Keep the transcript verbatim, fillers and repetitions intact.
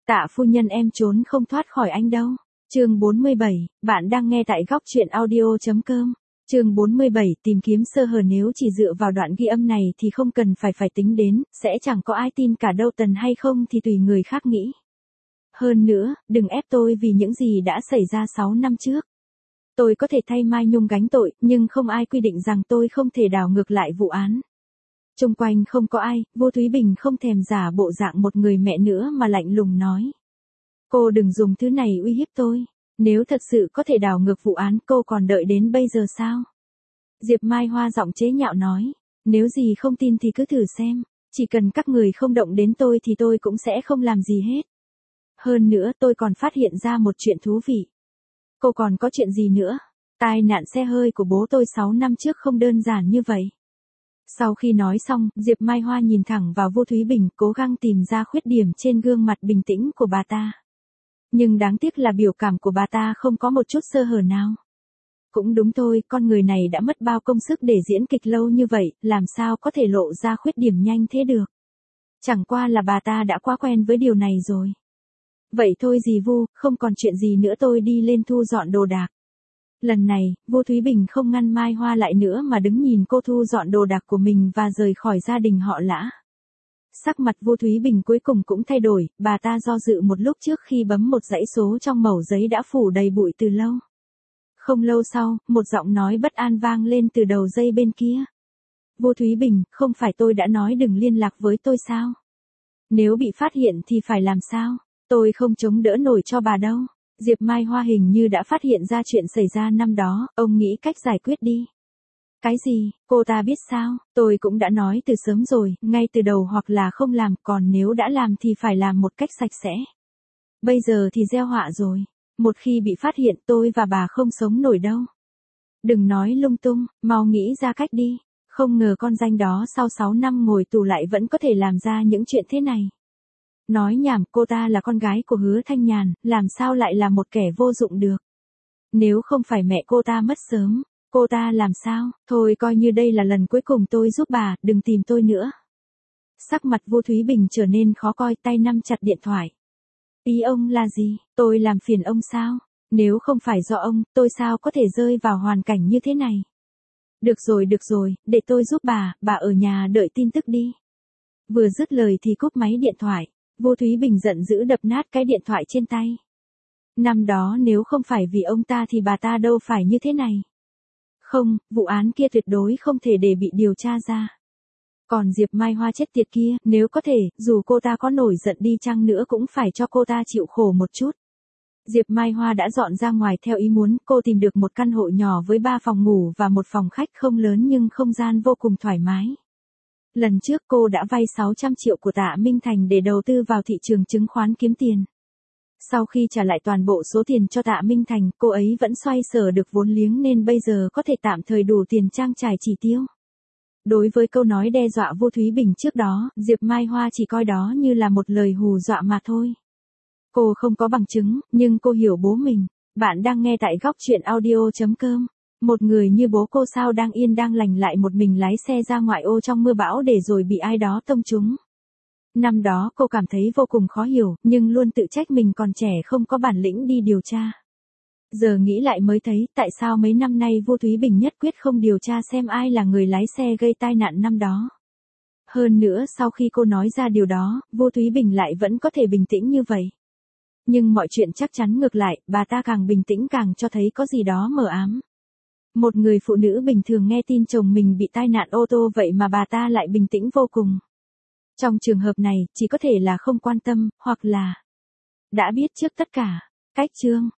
Tạ phu nhân em trốn không thoát khỏi anh đâu. Chương bốn mươi bảy, bạn đang nghe tại góc truyện audio.com. Chương bốn mươi bảy, tìm kiếm sơ hở. Nếu chỉ dựa vào đoạn ghi âm này thì không cần phải phải tính đến, sẽ chẳng có ai tin cả đâu, Tần hay không thì tùy người khác nghĩ. Hơn nữa, đừng ép tôi vì những gì đã xảy ra sáu năm trước. Tôi có thể thay Mai Nhung gánh tội, nhưng không ai quy định rằng tôi không thể đảo ngược lại vụ án. Xung quanh không có ai, Vô Thúy Bình không thèm giả bộ dạng một người mẹ nữa mà lạnh lùng nói. Cô đừng dùng thứ này uy hiếp tôi. Nếu thật sự có thể đảo ngược vụ án, cô còn đợi đến bây giờ sao? Diệp Mai Hoa giọng chế nhạo nói. Nếu gì không tin thì cứ thử xem. Chỉ cần các người không động đến tôi thì tôi cũng sẽ không làm gì hết. Hơn nữa tôi còn phát hiện ra một chuyện thú vị. Cô còn có chuyện gì nữa? Tai nạn xe hơi của bố tôi sáu năm trước không đơn giản như vậy. Sau khi nói xong, Diệp Mai Hoa nhìn thẳng vào Vô Thúy Bình, cố gắng tìm ra khuyết điểm trên gương mặt bình tĩnh của bà ta. Nhưng đáng tiếc là biểu cảm của bà ta không có một chút sơ hở nào. Cũng đúng thôi, con người này đã mất bao công sức để diễn kịch lâu như vậy, làm sao có thể lộ ra khuyết điểm nhanh thế được. Chẳng qua là bà ta đã quá quen với điều này rồi. Vậy thôi dì Vu, không còn chuyện gì nữa, tôi đi lên thu dọn đồ đạc. Lần này, Vô Thúy Bình không ngăn Mai Hoa lại nữa mà đứng nhìn cô thu dọn đồ đạc của mình và rời khỏi gia đình họ Lã. Sắc mặt Vô Thúy Bình cuối cùng cũng thay đổi, bà ta do dự một lúc trước khi bấm một dãy số trong mẩu giấy đã phủ đầy bụi từ lâu. Không lâu sau, một giọng nói bất an vang lên từ đầu dây bên kia. Vô Thúy Bình, không phải tôi đã nói đừng liên lạc với tôi sao? Nếu bị phát hiện thì phải làm sao? Tôi không chống đỡ nổi cho bà đâu. Diệp Mai Hoa hình như đã phát hiện ra chuyện xảy ra năm đó, ông nghĩ cách giải quyết đi. Cái gì, cô ta biết sao? Tôi cũng đã nói từ sớm rồi, ngay từ đầu hoặc là không làm, còn nếu đã làm thì phải làm một cách sạch sẽ. Bây giờ thì gieo họa rồi. Một khi bị phát hiện tôi và bà không sống nổi đâu. Đừng nói lung tung, mau nghĩ ra cách đi. Không ngờ con danh đó sau sáu năm ngồi tù lại vẫn có thể làm ra những chuyện thế này. Nói nhảm, cô ta là con gái của Hứa Thanh Nhàn, làm sao lại là một kẻ vô dụng được. Nếu không phải mẹ cô ta mất sớm, cô ta làm sao? Thôi coi như đây là lần cuối cùng tôi giúp bà, đừng tìm tôi nữa. Sắc mặt Vô Thúy Bình trở nên khó coi, tay nắm chặt điện thoại. Ý ông là gì? Tôi làm phiền ông sao? Nếu không phải do ông, tôi sao có thể rơi vào hoàn cảnh như thế này? Được rồi được rồi, để tôi giúp bà, bà ở nhà đợi tin tức đi. Vừa dứt lời thì cúp máy điện thoại. Vô Thúy Bình giận dữ đập nát cái điện thoại trên tay. Năm đó nếu không phải vì ông ta thì bà ta đâu phải như thế này. Không, vụ án kia tuyệt đối không thể để bị điều tra ra. Còn Diệp Mai Hoa chết tiệt kia, nếu có thể, dù cô ta có nổi giận đi chăng nữa cũng phải cho cô ta chịu khổ một chút. Diệp Mai Hoa đã dọn ra ngoài theo ý muốn, cô tìm được một căn hộ nhỏ với ba phòng ngủ và một phòng khách không lớn nhưng không gian vô cùng thoải mái. Lần trước cô đã vay sáu trăm triệu của Tạ Minh Thành để đầu tư vào thị trường chứng khoán kiếm tiền. Sau khi trả lại toàn bộ số tiền cho Tạ Minh Thành, cô ấy vẫn xoay sở được vốn liếng nên bây giờ có thể tạm thời đủ tiền trang trải chi tiêu. Đối với câu nói đe dọa Vô Thúy Bình trước đó, Diệp Mai Hoa chỉ coi đó như là một lời hù dọa mà thôi. Cô không có bằng chứng, nhưng cô hiểu bố mình. Bạn đang nghe tại góc truyện audio.com. Một người như bố cô sao đang yên đang lành lại một mình lái xe ra ngoại ô trong mưa bão để rồi bị ai đó tông trúng. Năm đó cô cảm thấy vô cùng khó hiểu, nhưng luôn tự trách mình còn trẻ không có bản lĩnh đi điều tra. Giờ nghĩ lại mới thấy tại sao mấy năm nay Vô Thúy Bình nhất quyết không điều tra xem ai là người lái xe gây tai nạn năm đó. Hơn nữa sau khi cô nói ra điều đó, Vô Thúy Bình lại vẫn có thể bình tĩnh như vậy. Nhưng mọi chuyện chắc chắn ngược lại, bà ta càng bình tĩnh càng cho thấy có gì đó mờ ám. Một người phụ nữ bình thường nghe tin chồng mình bị tai nạn ô tô vậy mà bà ta lại bình tĩnh vô cùng. Trong trường hợp này, chỉ có thể là không quan tâm, hoặc là đã biết trước tất cả. Cách chương